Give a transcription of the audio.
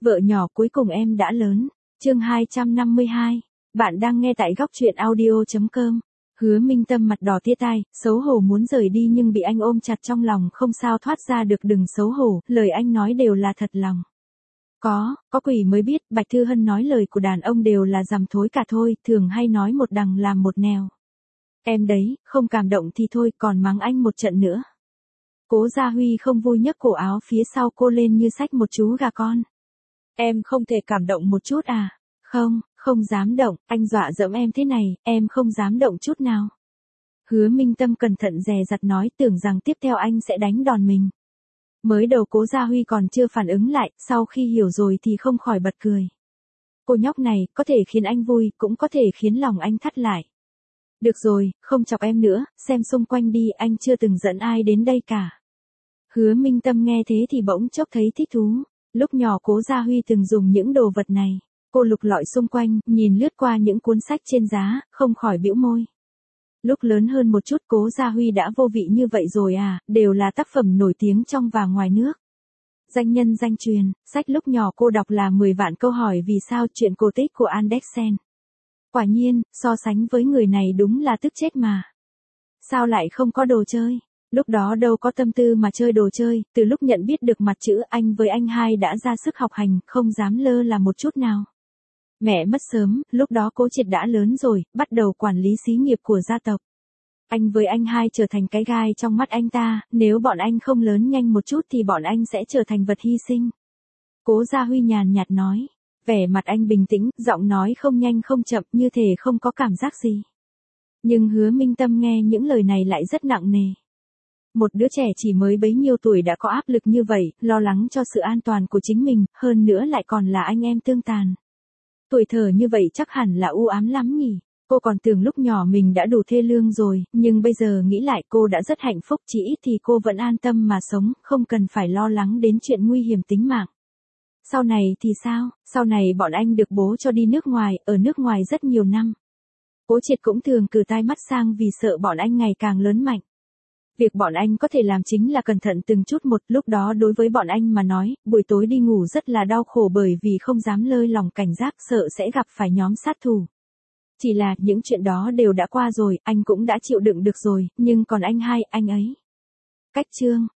Vợ nhỏ cuối cùng em đã lớn. Chương 252. Bạn đang nghe tại góc truyện audio.com. Hứa Minh Tâm mặt đỏ tía tai, xấu hổ muốn rời đi nhưng bị anh ôm chặt trong lòng không sao thoát ra được. Đừng xấu hổ, lời anh nói đều là thật lòng. Có quỷ mới biết, Bạch Thư Hân nói lời của đàn ông đều là dằm thối cả thôi, thường hay nói một đằng làm một nẻo. Em đấy, không cảm động thì thôi, còn mắng anh một trận nữa. Cố Gia Huy không vui nhấc cổ áo phía sau cô lên như xách một chú gà con. Em không thể cảm động một chút à? Không dám động, anh dọa dẫm em thế này, em không dám động chút nào. Hứa Minh Tâm cẩn thận dè dặt nói, tưởng rằng tiếp theo anh sẽ đánh đòn mình. Mới đầu Cố Gia Huy còn chưa phản ứng lại, sau khi hiểu rồi thì không khỏi bật cười. Cô nhóc này, có thể khiến anh vui, cũng có thể khiến lòng anh thắt lại. Được rồi, không chọc em nữa, xem xung quanh đi, anh chưa từng dẫn ai đến đây cả. Hứa Minh Tâm nghe thế thì bỗng chốc thấy thích thú. Lúc nhỏ Cố Gia Huy từng dùng những đồ vật này. Cô lục lọi xung quanh, nhìn lướt qua những cuốn sách trên giá, không khỏi bĩu môi. Lúc lớn hơn một chút Cố Gia Huy đã vô vị như vậy rồi à, đều là tác phẩm nổi tiếng trong và ngoài nước. Danh nhân danh truyền, sách lúc nhỏ cô đọc là 10 vạn câu hỏi vì sao, chuyện cổ tích của Andersen. Quả nhiên, so sánh với người này đúng là tức chết mà. Sao lại không có đồ chơi? Lúc đó đâu có tâm tư mà chơi đồ chơi, từ lúc nhận biết được mặt chữ anh với anh hai đã ra sức học hành, không dám lơ là một chút nào. Mẹ mất sớm, lúc đó Cố Triệt đã lớn rồi, bắt đầu quản lý xí nghiệp của gia tộc. Anh với anh hai trở thành cái gai trong mắt anh ta, nếu bọn anh không lớn nhanh một chút thì bọn anh sẽ trở thành vật hy sinh. Cố Gia Huy nhàn nhạt nói, vẻ mặt anh bình tĩnh, giọng nói không nhanh không chậm như thể không có cảm giác gì. Nhưng Hứa Minh Tâm nghe những lời này lại rất nặng nề. Một đứa trẻ chỉ mới bấy nhiêu tuổi đã có áp lực như vậy, lo lắng cho sự an toàn của chính mình, hơn nữa lại còn là anh em tương tàn. Tuổi thơ như vậy chắc hẳn là u ám lắm nhỉ. Cô còn tưởng lúc nhỏ mình đã đủ thê lương rồi, nhưng bây giờ nghĩ lại cô đã rất hạnh phúc, chỉ ít thì cô vẫn an tâm mà sống, không cần phải lo lắng đến chuyện nguy hiểm tính mạng. Sau này thì sao? Sau này bọn anh được bố cho đi nước ngoài, ở nước ngoài rất nhiều năm. Cố Triệt cũng thường cử tai mắt sang vì sợ bọn anh ngày càng lớn mạnh. Việc bọn anh có thể làm chính là cẩn thận từng chút một, lúc đó đối với bọn anh mà nói, buổi tối đi ngủ rất là đau khổ bởi vì không dám lơi lòng cảnh giác, sợ sẽ gặp phải nhóm sát thủ. Chỉ là những chuyện đó đều đã qua rồi, anh cũng đã chịu đựng được rồi, nhưng còn anh hai, anh ấy. Cách chương,